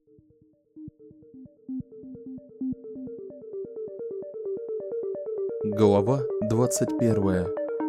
Глава 21.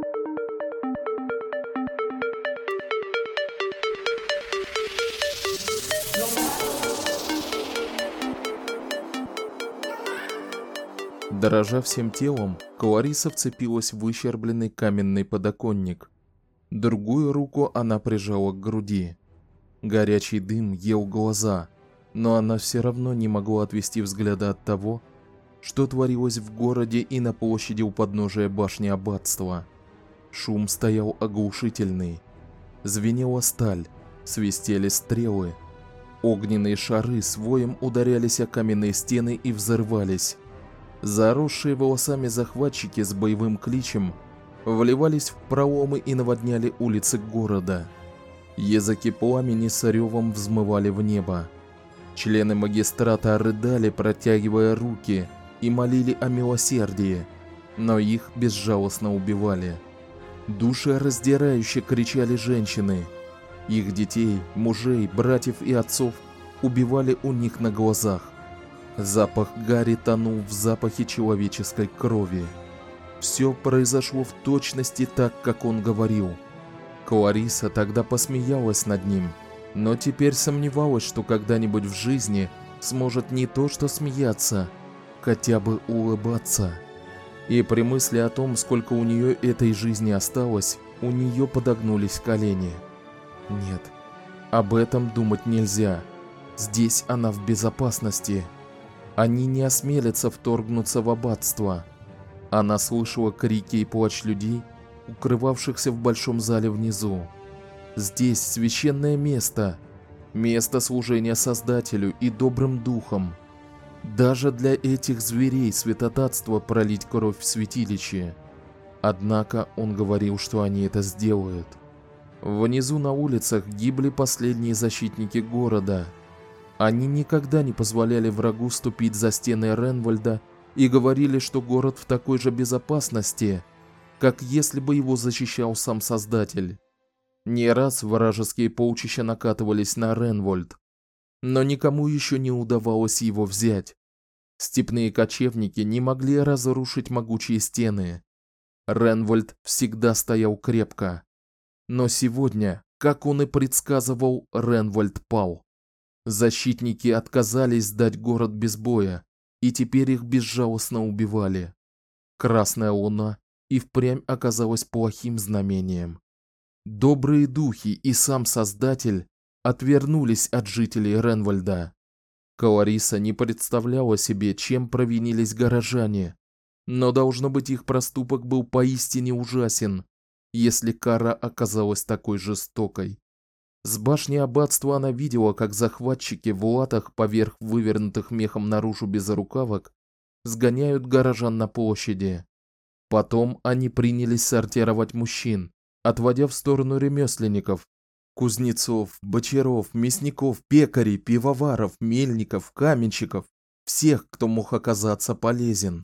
Дрожа всем телом, Клариса вцепилась в выщербленный каменный подоконник. Другую руку она прижала к груди. Горячий дым ел глаза, но она все равно не могла отвести взгляда от того, что творилось в городе и на площади у подножия башни аббатства. Шум стоял оглушительный. Звенела сталь, свистели стрелы. Огненные шары с воем ударялись о каменные стены и взрывались. Заросшие волосами захватчики с боевым кличем вливались в проломы и наводняли улицы города. Языки пламени с ревом взмывали в небо. Члены магистрата рыдали, протягивая руки, и молили о милосердии, но их безжалостно убивали. Душераздирающе кричали женщины. Их детей, мужей, братьев и отцов убивали у них на глазах. Запах гари тонул в запахе человеческой крови. Все произошло в точности так, как он говорил. Клариса тогда посмеялась над ним, но теперь сомневалась, что когда-нибудь в жизни сможет не то что смеяться, хотя бы улыбаться. И при мысли о том, сколько у нее этой жизни осталось, у нее подогнулись колени. Нет, об этом думать нельзя. Здесь она в безопасности. Они не осмелятся вторгнуться в аббатство. Она слышала крики и плач людей, укрывавшихся в большом зале внизу. Здесь священное место, место служения Создателю и добрым духам. Даже для этих зверей святотатство пролить кровь в святилище. Однако он говорил, что они это сделают. Внизу на улицах гибли последние защитники города. Они никогда не позволяли врагу ступить за стены Ренвальда и говорили, что город в такой же безопасности, как если бы его защищал сам Создатель. Не раз вражеские полчища накатывались на Ренвальд, но никому еще не удавалось его взять. Степные кочевники не могли разрушить могучие стены. Ренвальд всегда стоял крепко. Но сегодня, как он и предсказывал, Ренвальд пал. Защитники отказались сдать город без боя, и теперь их безжалостно убивали. Красная луна и впрямь оказалась плохим знамением. Добрые духи и сам Создатель отвернулись от жителей Ренвальда. Клариса не представляла себе, чем провинились горожане, но должно быть, их проступок был поистине ужасен, если кара оказалась такой жестокой. С башни аббатства она видела, как захватчики в латах поверх вывернутых мехом наружу безрукавок сгоняют горожан на площади. Потом они принялись сортировать мужчин, отводя в сторону ремесленников, кузнецов, бочаров, мясников, пекарей, пивоваров, мельников, каменщиков, всех, кто мог оказаться полезен.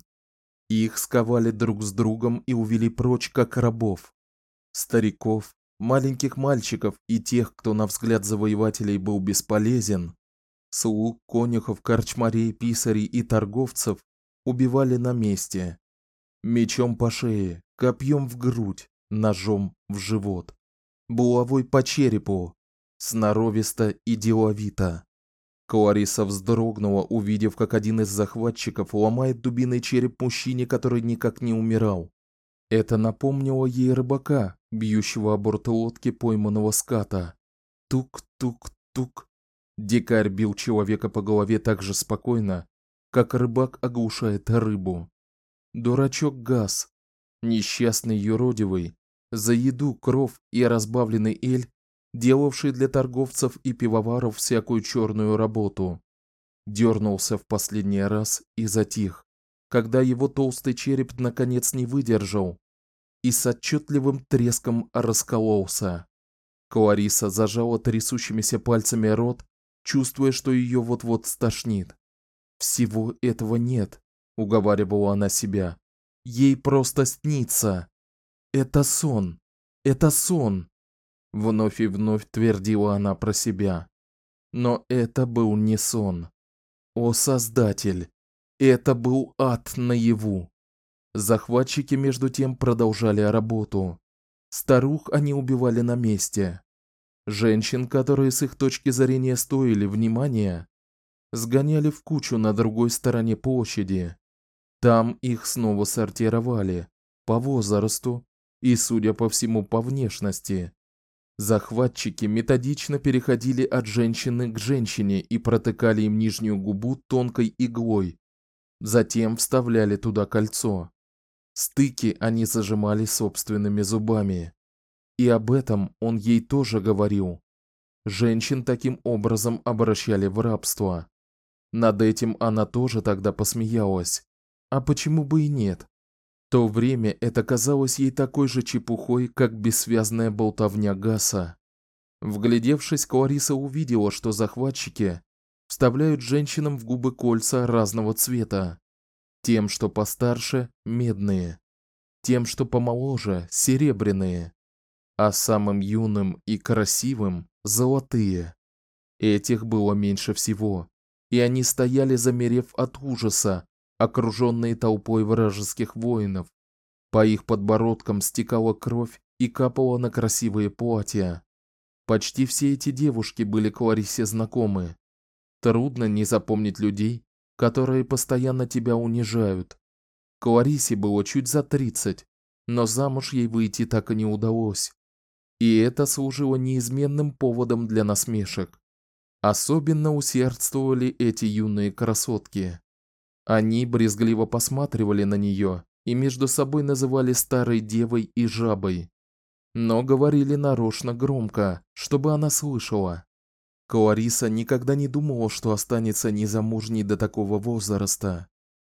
Их сковали друг с другом и увели прочь, как рабов. Стариков, маленьких мальчиков и тех, кто на взгляд завоевателей был бесполезен, слуг, конюхов, корчмарей, писарей и торговцев убивали на месте. Мечом по шее, копьем в грудь, ножом в живот, булавой по черепу, сноровисто и деловито. Клариса вздрогнула, увидев, как один из захватчиков ломает дубиной череп мужчине, который никак не умирал. Это напомнило ей рыбака, бьющего о борт лодки пойманного ската. Тук-тук-тук. Дикарь бил человека по голове так же спокойно, как рыбак оглушает рыбу. Дурачок Гас, несчастный юродивый, за еду, кров и разбавленный эль, делавший для торговцев и пивоваров всякую черную работу, дернулся в последний раз и затих, когда его толстый череп наконец не выдержал и с отчетливым треском раскололся. Клариса зажала трясущимися пальцами рот, чувствуя, что ее вот-вот стошнит. Всего этого нет, уговаривала она себя. Ей просто снится. Это сон. Это сон. Вновь и вновь твердила она про себя. Но это был не сон. О, Создатель! Это был ад наяву. Захватчики между тем продолжали работу. Старух они убивали на месте. Женщин, которые с их точки зрения стоили внимания, сгоняли в кучу на другой стороне площади. Там их снова сортировали по возрасту и, судя по всему, по внешности. Захватчики методично переходили от женщины к женщине и протыкали им нижнюю губу тонкой иглой. Затем вставляли туда кольцо. Стыки они зажимали собственными зубами. И об этом он ей тоже говорил. Женщин таким образом обращали в рабство. Над этим она тоже тогда посмеялась. А почему бы и нет? В то время это казалось ей такой же чепухой, как бессвязная болтовня Гаса. Вглядевшись, Клариса увидела, что захватчики вставляют женщинам в губы кольца разного цвета. Тем, что постарше, медные, тем, что помоложе, серебряные, а самым юным и красивым золотые. Этих было меньше всего, и они стояли, замерев от ужаса, окружённые толпой вражеских воинов. По их подбородкам стекала кровь и капала на красивые платья. Почти все эти девушки были Кларисе знакомы. Трудно не запомнить людей, которые постоянно тебя унижают. Кларисе было чуть за 30, но замуж ей выйти так и не удалось. И это служило неизменным поводом для насмешек. Особенно усердствовали эти юные красотки. Они брезгливо посматривали на неё и между собой называли старой девой и жабой, но говорили нарочно громко, чтобы она слышала. Клариса никогда не думала, что останется незамужней до такого возраста.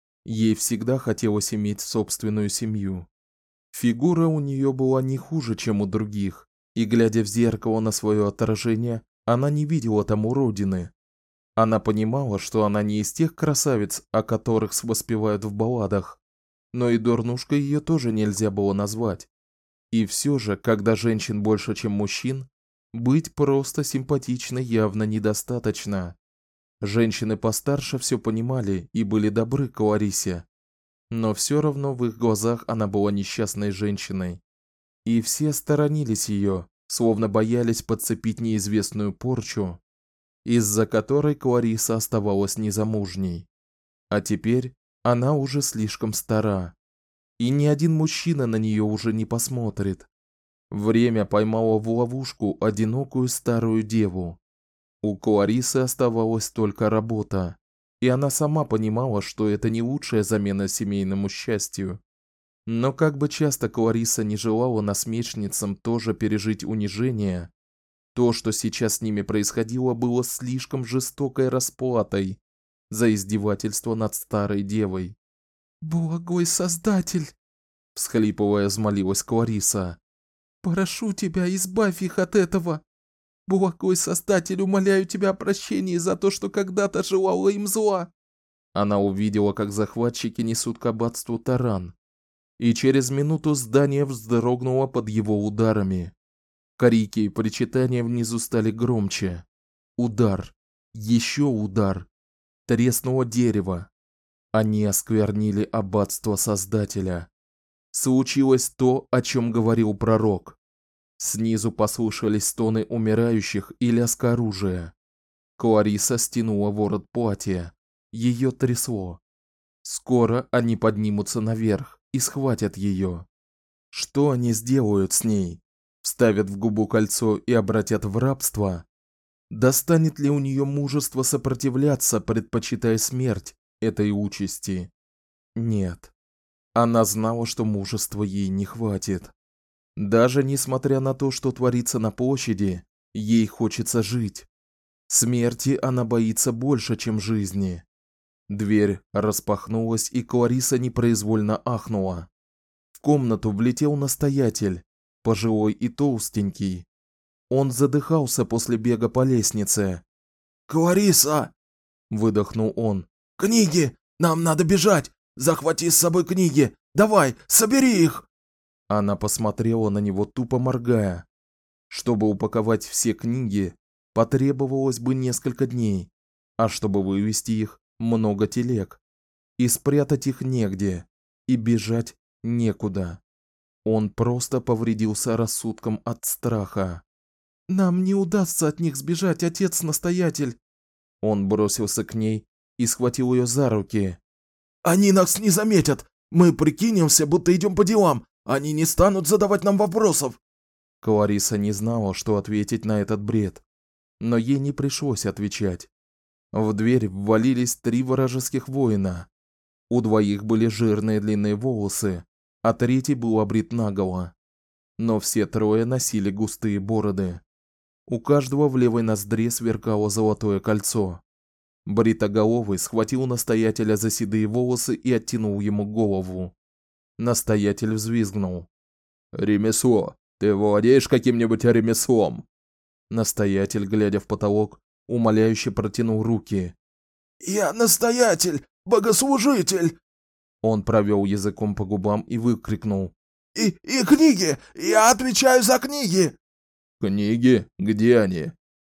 Ей всегда хотелось иметь собственную семью. Фигура у неё была не хуже, чем у других, и глядя в зеркало на своё отражение, она не видела там уродины. Она понимала, что она не из тех красавиц, о которых воспевают в балладах, но и дурнушкой её тоже нельзя было назвать. И всё же, когда женщин больше, чем мужчин, быть просто симпатичной явно недостаточно. Женщины постарше всё понимали и были добры к Кларисе, но всё равно в их глазах она была несчастной женщиной. И все сторонились её, словно боялись подцепить неизвестную порчу, из-за которой Клариса оставалась незамужней. А теперь она уже слишком стара, и ни один мужчина на неё уже не посмотрит. Время поймало в ловушку одинокую старую деву. У Кларисы оставалась только работа, и она сама понимала, что это не лучшая замена семейному счастью. Но как бы часто Клариса не желала насмешницам тоже пережить унижение, то, что сейчас с ними происходило, было слишком жестокой расплатой за издевательство над старой девой. "Благой Создатель", всхлипывая, взмолилась Клариса. "Прошу тебя, избавь их от этого. Благой Создатель, умоляю тебя о прощении за то, что когда-то желала им зла". Она увидела, как захватчики несут к аббатству таран, и через минуту здание вздрогнуло под его ударами. Крики и причитания внизу стали громче. Удар, ещё удар. Треснуло дерево. Они осквернили аббатство Создателя. Случилось то, о чём говорил пророк. Снизу послышались стоны умирающих и лязг оружия. Клариса стянула ворот платья. Её трясло. Скоро они поднимутся наверх и схватят её. Что они сделают с ней? Вставят в губу кольцо и обратят в рабство? Достанет ли у неё мужество сопротивляться, предпочитая смерть этой участи? Нет. Она знала, что мужества ей не хватит. Даже несмотря на то, что творится на площади, ей хочется жить. Смерти она боится больше, чем жизни. Дверь распахнулась, и Клариса непроизвольно ахнула. В комнату влетел настоятель, пожилой и толстенький. Он задыхался после бега по лестнице. "Клариса!" выдохнул он. "Книги! Нам надо бежать! Захвати с собой книги! Давай, собери их!" Она посмотрела на него, тупо моргая. Чтобы упаковать все книги, потребовалось бы несколько дней, а чтобы вывести их, много телег. И спрятать их негде, и бежать некуда. Он просто повредился рассудком от страха. «Нам не удастся от них сбежать, отец-настоятель!» Он бросился к ней и схватил ее за руки. «Они нас не заметят! Мы прикинемся, будто идем по делам! Они не станут задавать нам вопросов!» Клариса не знала, что ответить на этот бред, но ей не пришлось отвечать. В дверь ввалились 3 вражеских воина. У двоих были жирные длинные волосы, а третий был обрит наголо. Но все 3 носили густые бороды. У каждого в левой ноздре сверкало золотое кольцо. Бритоголовый схватил настоятеля за седые волосы и оттянул ему голову. Настоятель взвизгнул. «Ремесло! Ты владеешь каким-нибудь ремеслом?» Настоятель, глядя в потолок, умоляюще протянул руки. «Я настоятель, богослужитель!» Он провел языком по губам и выкрикнул. И книги! Я отвечаю за книги!» «Книги? Где они?»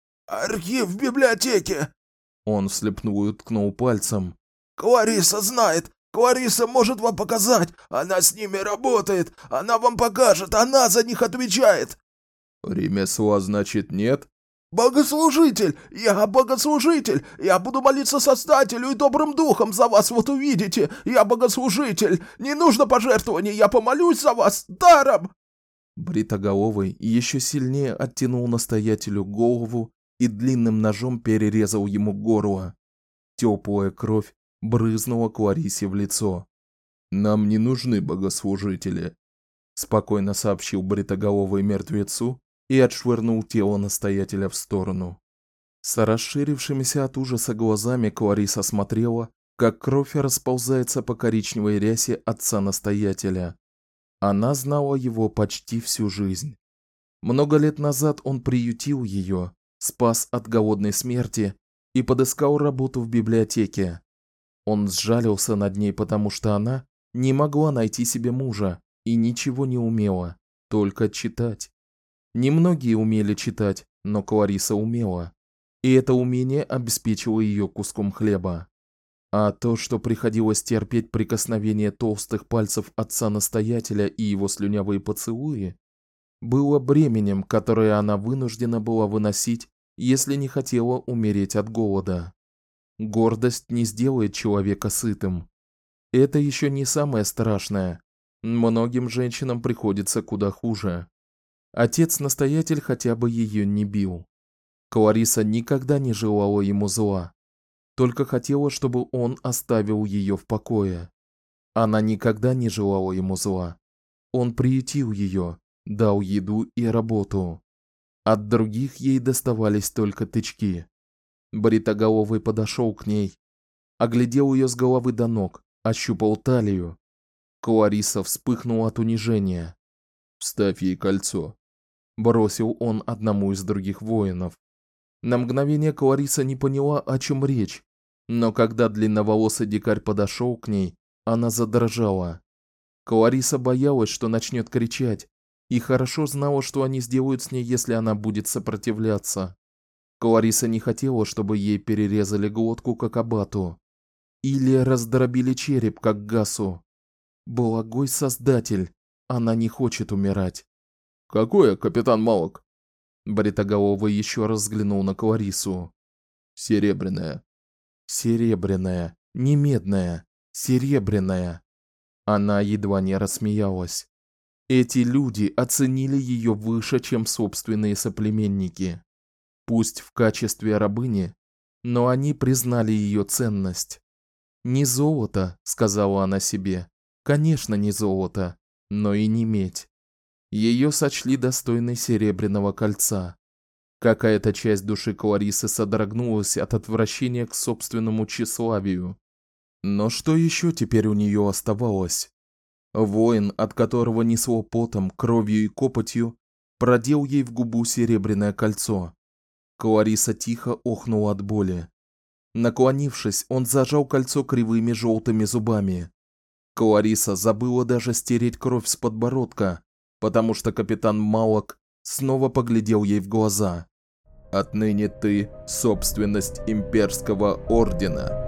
«Архив в библиотеке!» Он вслепую уткнул пальцем. «Клариса знает! Клариса может вам показать! Она с ними работает! Она вам покажет! Она за них отвечает!» «Ремесла, значит, нет?» «Богослужитель! Я богослужитель! Я буду молиться Создателю и добрым духом за вас, вот увидите! Я богослужитель! Не нужно пожертвований, я помолюсь за вас даром!» Бритоголовый еще сильнее оттянул настоятелю голову и длинным ножом перерезал ему горло. Теплая кровь брызнула Кларисе в лицо. «Нам не нужны богослужители», — спокойно сообщил бритоголовый мертвецу и отшвырнул тело настоятеля в сторону. С расширившимися от ужаса глазами Клариса смотрела, как кровь расползается по коричневой рясе отца-настоятеля. Она знала его почти всю жизнь. Много лет назад он приютил ее, спас от голодной смерти и подыскал работу в библиотеке. Он сжалился над ней, потому что она не могла найти себе мужа и ничего не умела, только читать. Немногие умели читать, но Клариса умела, и это умение обеспечило ее куском хлеба. А то, что приходилось терпеть прикосновение толстых пальцев отца-настоятеля и его слюнявые поцелуи, было бременем, которое она вынуждена была выносить, если не хотела умереть от голода. Гордость не сделает человека сытым. Это еще не самое страшное. Многим женщинам приходится куда хуже. Отец-настоятель хотя бы ее не бил. Клариса никогда не желала ему зла, только хотела, чтобы он оставил ее в покое. Она никогда не желала ему зла. Он приютил ее, дал еду и работу. От других ей доставались только тычки. Бритоголовый подошел к ней, оглядел ее с головы до ног, ощупал талию. Клариса вспыхнула от унижения. «Вставь ей кольцо», — бросил он одному из других воинов. На мгновение Клариса не поняла, о чем речь, но когда длинноволосый дикарь подошел к ней, она задрожала. Клариса боялась, что начнет кричать, и хорошо знала, что они сделают с ней, если она будет сопротивляться. Клариса не хотела, чтобы ей перерезали глотку, как аббату, или раздробили череп, как Гасу. Благой Создатель, она не хочет умирать. «Какое, капитан Малок?» Бритоголовый еще раз взглянул на Кларису. «Серебряная». Серебряная, не медная, серебряная. Она едва не рассмеялась. Эти люди оценили ее выше, чем собственные соплеменники. Пусть в качестве рабыни, но они признали ее ценность. «Не золото», — сказала она себе, — «конечно, не золото, но и не медь». Ее сочли достойной серебряного кольца. Какая-то часть души Кларисы содрогнулась от отвращения к собственному тщеславию. Но что еще теперь у нее оставалось? Воин, от которого несло потом, кровью и копотью, продел ей в губу серебряное кольцо. Клариса тихо охнула от боли. Наклонившись, он зажал кольцо кривыми желтыми зубами. Клариса забыла даже стереть кровь с подбородка, потому что капитан Малок снова поглядел ей в глаза. Отныне ты – собственность имперского ордена.